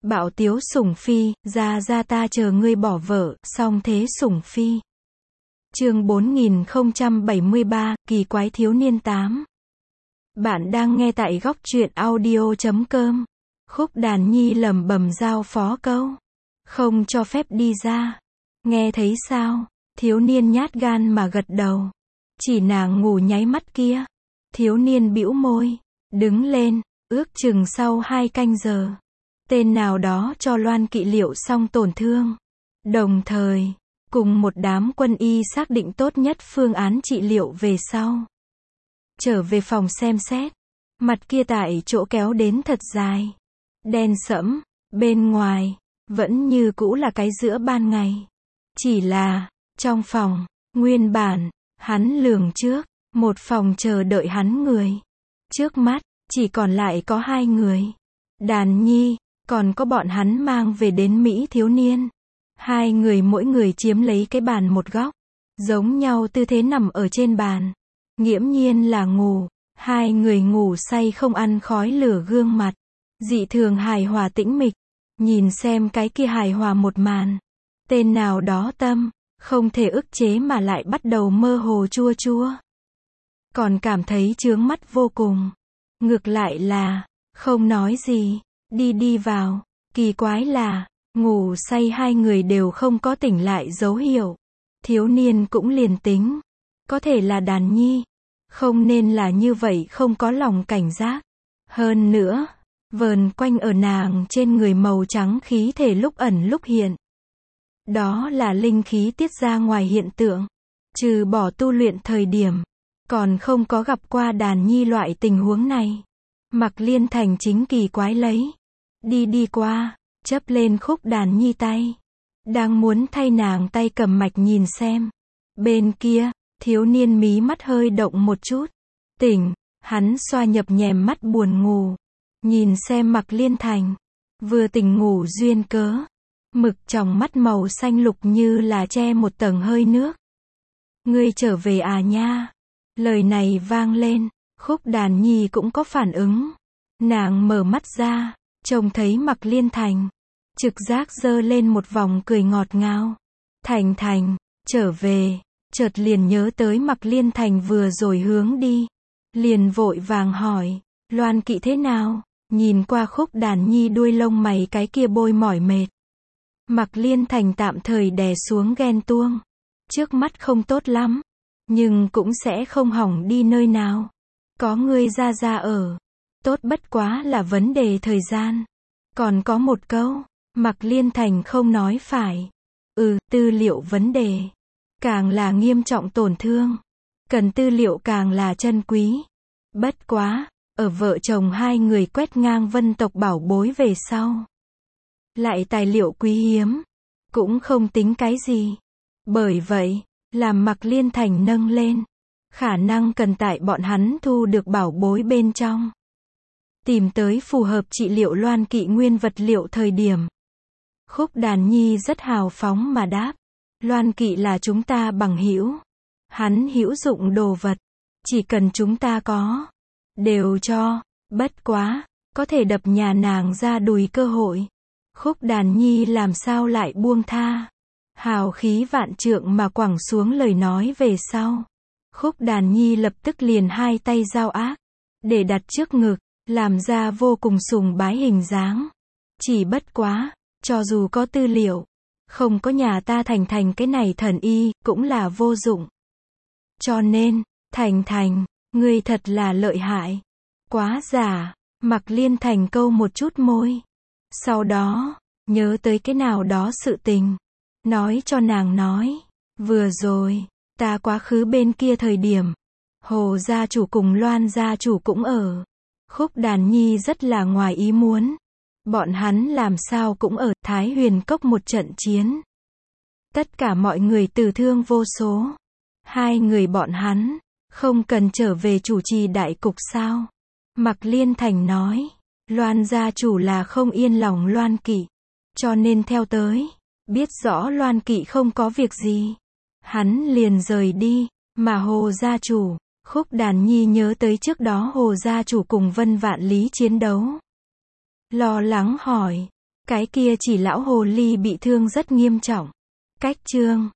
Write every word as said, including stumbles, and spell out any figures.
Bạo tiếu sủng phi, ra ra ta chờ ngươi bỏ vợ, song thế sủng phi. Chương bốn nghìn không trăm bảy mươi ba, kỳ quái thiếu niên tám. Bạn đang nghe tại góc truyện audio chấm com. Khúc Đàn Nhi lẩm bẩm giao phó câu. Không cho phép đi ra. Nghe thấy sao? Thiếu niên nhát gan mà gật đầu. Chỉ nàng ngủ nháy mắt kia. Thiếu niên bĩu môi. Đứng lên, ước chừng sau hai canh giờ. Tên nào đó cho Loan Kỵ liệu xong tổn thương. Đồng thời, cùng một đám quân y xác định tốt nhất phương án trị liệu về sau. Trở về phòng xem xét. Mặt kia tại chỗ kéo đến thật dài. Đen sẫm, bên ngoài, vẫn như cũ là cái giữa ban ngày. Chỉ là, trong phòng, nguyên bản, hắn lường trước, một phòng chờ đợi hắn người. Trước mắt, chỉ còn lại có hai người. Đàn Nhi, còn có bọn hắn mang về đến Mỹ thiếu niên. Hai người mỗi người chiếm lấy cái bàn một góc. Giống nhau tư thế nằm ở trên bàn. Nghiễm nhiên là ngủ. Hai người ngủ say không ăn khói lửa gương mặt. Dị thường hài hòa tĩnh mịch. Nhìn xem cái kia hài hòa một màn. Tên nào đó tâm, không thể ức chế mà lại bắt đầu mơ hồ chua chua. Còn cảm thấy chướng mắt vô cùng. Ngược lại là, không nói gì, đi đi vào. Kỳ quái là, ngủ say hai người đều không có tỉnh lại dấu hiệu. Thiếu niên cũng liền tính. Có thể là Đàn Nhi. Không nên là như vậy không có lòng cảnh giác. Hơn nữa, vờn quanh ở nàng trên người màu trắng khí thể lúc ẩn lúc hiện. Đó là linh khí tiết ra ngoài hiện tượng. Trừ bỏ tu luyện thời điểm, còn không có gặp qua Đàn Nhi loại tình huống này. Mặc Liên Thành chính kỳ quái lấy. Đi đi qua, chấp lên Khúc Đàn Nhi tay. Đang muốn thay nàng tay cầm mạch nhìn xem. Bên kia, thiếu niên mí mắt hơi động một chút. Tỉnh, hắn xoa nhập nhèm mắt buồn ngủ. Nhìn xem Mặc Liên Thành. Vừa tỉnh ngủ duyên cớ. Mực trong mắt màu xanh lục như là che một tầng hơi nước. Ngươi trở về à nha. Lời này vang lên. Khúc Đàn Nhi cũng có phản ứng. Nàng mở mắt ra, trông thấy Mặc Liên Thành. Trực giác giơ lên một vòng cười ngọt ngào. Thành Thành, trở về. Chợt liền nhớ tới Mặc Liên Thành vừa rồi hướng đi. Liền vội vàng hỏi, Loan Kỵ thế nào? Nhìn qua Khúc Đàn Nhi đuôi lông mày cái kia bôi mỏi mệt. Mặc Liên Thành tạm thời đè xuống ghen tuông. Trước mắt không tốt lắm, nhưng cũng sẽ không hỏng đi nơi nào. Có ngươi ra ra ở. Tốt bất quá là vấn đề thời gian. Còn có một câu, Mặc Liên Thành không nói phải. Ừ, tư liệu vấn đề. Càng là nghiêm trọng tổn thương. Cần tư liệu càng là chân quý. Bất quá, ở vợ chồng hai người quét ngang vân tộc bảo bối về sau. Lại tài liệu quý hiếm. Cũng không tính cái gì. Bởi vậy, làm Mặc Liên Thành nâng lên. Khả năng cần tại bọn hắn thu được bảo bối bên trong. Tìm tới phù hợp trị liệu Loan Kỵ nguyên vật liệu thời điểm. Khúc Đàn Nhi rất hào phóng mà đáp. Loan Kỵ là chúng ta bằng hữu. Hắn hữu dụng đồ vật. Chỉ cần chúng ta có. Đều cho. Bất quá. Có thể đập nhà nàng ra đùi cơ hội. Khúc Đàn Nhi làm sao lại buông tha. Hào khí vạn trượng mà quẳng xuống lời nói về sau. Khúc Đàn Nhi lập tức liền hai tay giao ác. Để đặt trước ngực. Làm ra vô cùng sùng bái hình dáng. Chỉ bất quá. Cho dù có tư liệu. Không có nhà ta Thành Thành cái này thần y. Cũng là vô dụng. Cho nên. Thành Thành. Ngươi thật là lợi hại. Quá giả. Mặc Liên Thành câu một chút môi. Sau đó. Nhớ tới cái nào đó sự tình. Nói cho nàng nói. Vừa rồi. Ta quá khứ bên kia thời điểm. Hồ gia chủ cùng Loan gia chủ cũng ở. Khúc Đàn Nhi rất là ngoài ý muốn. Bọn hắn làm sao cũng ở Thái Huyền Cốc một trận chiến. Tất cả mọi người tử thương vô số. Hai người bọn hắn. Không cần trở về chủ trì đại cục sao? Mặc Liên Thành nói. Loan gia chủ là không yên lòng Loan Kỵ. Cho nên theo tới. Biết rõ Loan Kỵ không có việc gì. Hắn liền rời đi. Mà Hồ gia chủ. Khúc Đàn Nhi nhớ tới trước đó Hồ gia chủ cùng Vân Vạn Lý chiến đấu. Lo lắng hỏi. Cái kia chỉ lão hồ ly bị thương rất nghiêm trọng. Cách chương